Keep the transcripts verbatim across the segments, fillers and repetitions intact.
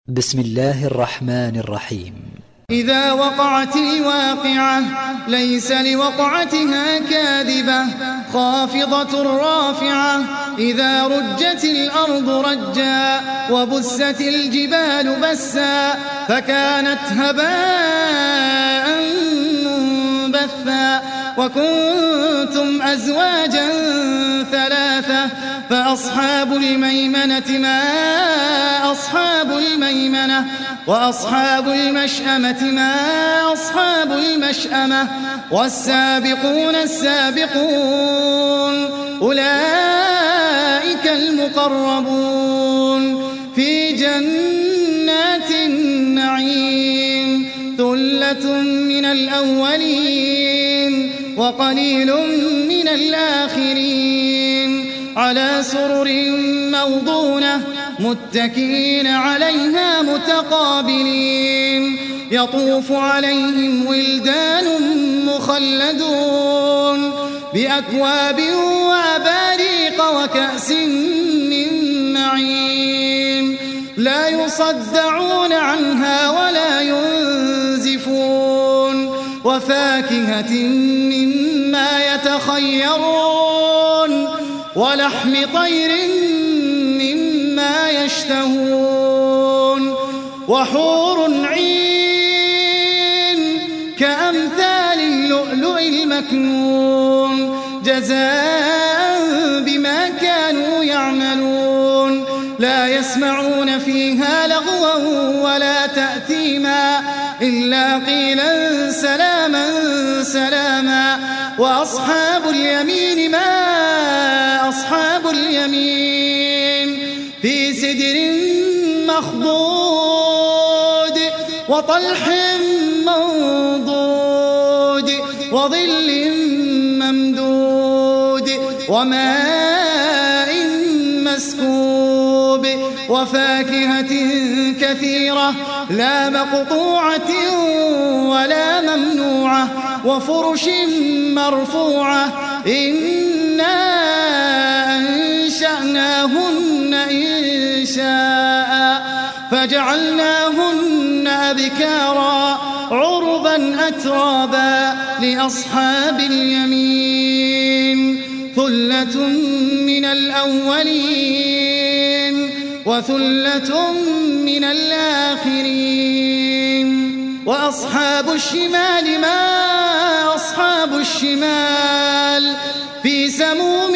بسم الله الرحمن الرحيم. إذا وقعت الواقعة ليس لوقعتها كاذبة خافضة رافعة إذا رجت الأرض رجا وبست الجبال بسا فكانت هباء منبثا وكنتم أزواجا ثلاثة فأصحاب الميمنة ما أصحاب الميمنة وأصحاب المشأمة ما أصحاب المشأمة والسابقون السابقون أولئك المقربون في جنات النعيم ثلة من الأولين وقليل من الآخرين على سرر موضونة متكئين عليها متقابلين يطوف عليهم ولدان مخلدون بأكواب وأباريق وكأس من معين لا يصدعون عنها ولا ينزفون وفاكهة مما يتخيرون ولحم طير مما يشتهون وحور عين كأمثال اللؤلؤ المكنون جزاء بما كانوا يعملون لا يسمعون فيها لغوا ولا تأثيما إلا قيلا سلاما سلاما وأصحاب اليمين ما أصحاب اليمين في سدر مخضود وطلح منضود وظل ممدود وماء مسكوب وفاكهة كثيرة لا مقطوعة ولا ممنوعة وفرش مرفوعة إنا أنشأناهن إنشاء فجعلناهن أبكارا عربا أترابا لأصحاب اليمين ثلة من الأولين وثلة من الآخرين وأصحاب الشمال ما أصحاب الشمال في سموم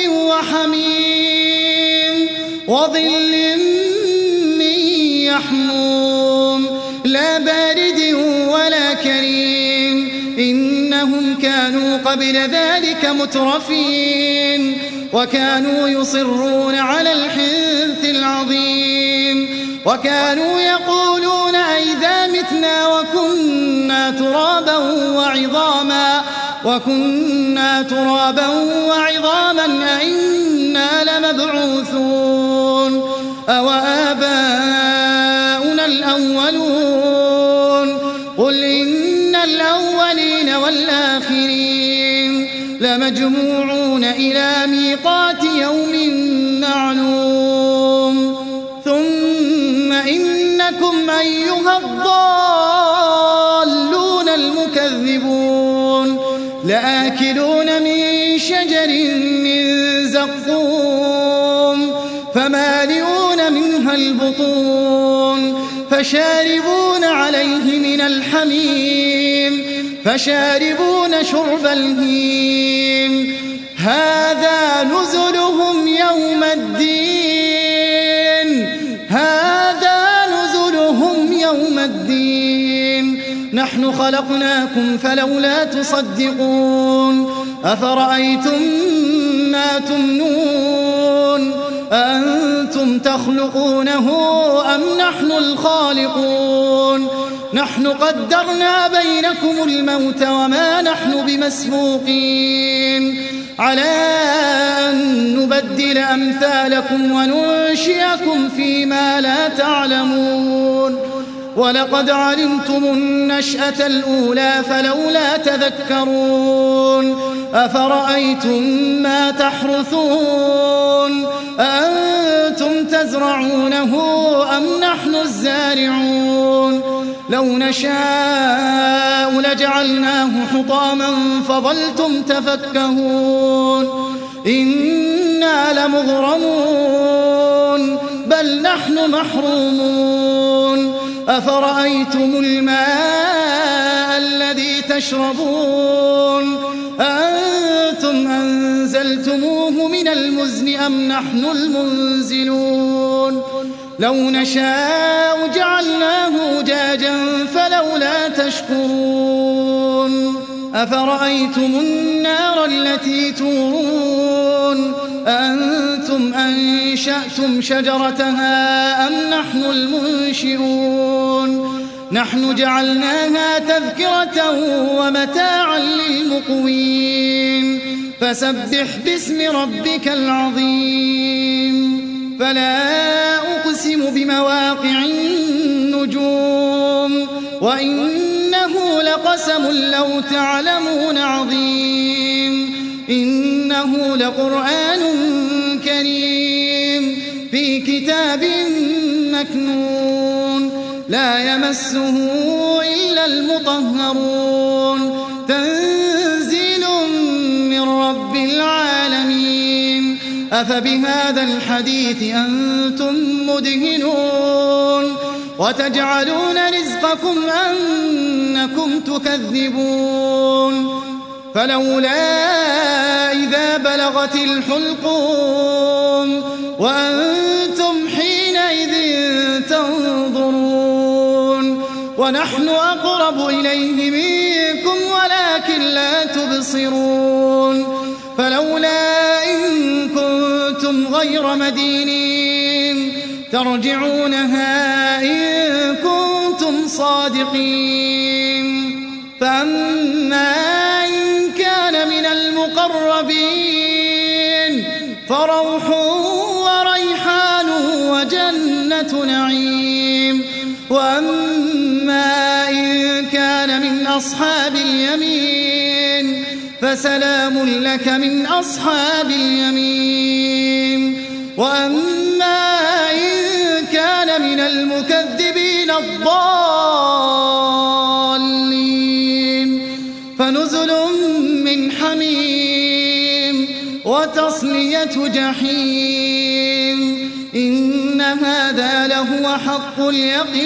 وحميم وظل من يحموم لا بارد ولا كريم إنهم كانوا قبل ذلك مترفين وكانوا يصرون على الحنث العظيم وكانوا يقولون أئذا متنا وكنا ترابا وعظاما وكنا ترابا وعظاما أئنا لمبعوثون أو آباؤنا الأولون قل إن الأولين والآخرين لمجموعون إلى ميقات يوم معلوم ثم إنكم أيها الضالون المكذبون لآكلون من شجر من زقوم فمالئون منها البطون فشاربون عليه من الحميم فشاربون شرب الهيم هذا نزلهم يوم الدين هذا نزلهم يوم الدين نحن خلقناكم فلولا تصدقون أفرأيتم ما تمنون أأنتم تخلقونه أم نحن الخالقون نحن قدرنا بينكم الموت وما نحن بمسبوقين على أن نبدل أمثالكم وننشئكم فيما لا تعلمون ولقد علمتم النشأة الأولى فلولا تذكرون أفرأيتم ما تحرثون أأنتم أأنتم تزرعونه أم نحن الزارعون لو نشاء لجعلناه حطاما فظلتم تفكهون إنا لمغرمون بل نحن محرومون أفرأيتم الماء الذي تشربون أأنتم أنزلتموه من المزن أم نحن المنزلون لو نشاء جعلناه أجاجا فلولا تشكرون أفرأيتم النار التي تورون أأنتم أنشأتم شجرتها أم نحن المنشئون نحن جعلناها تذكرة ومتاعا للمقوين فسبح باسم ربك العظيم فلا أقسم بمواقع النجوم وإنه لقسم لو تعلمون عظيم إنه لقرآن كريم في كتاب مكنون لا يمسه إلا المطهرون تنزيل من رب العالمين أفبهذا الحديث أنتم مدهنون وتجعلون رزقكم أنكم تكذبون فلولا إذا بلغت الحلقوم وأنتم حينئذ تنظرون ونحن أقرب إليه منكم ولكن لا تبصرون فلولا إن كنتم غير مدينين ترجعونها إن كنتم صادقين فأما إن كان من المقربين فروح وريحان وجنة نعيم وأما إن كان من أصحاب اليمين فسلام لك من أصحاب اليمين وأما إن كان من المكذبين الضالين فنزل من حميم وتصلية جحيم إن هذا لهو حق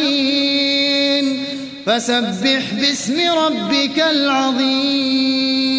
اليقين فسبح باسم ربك العظيم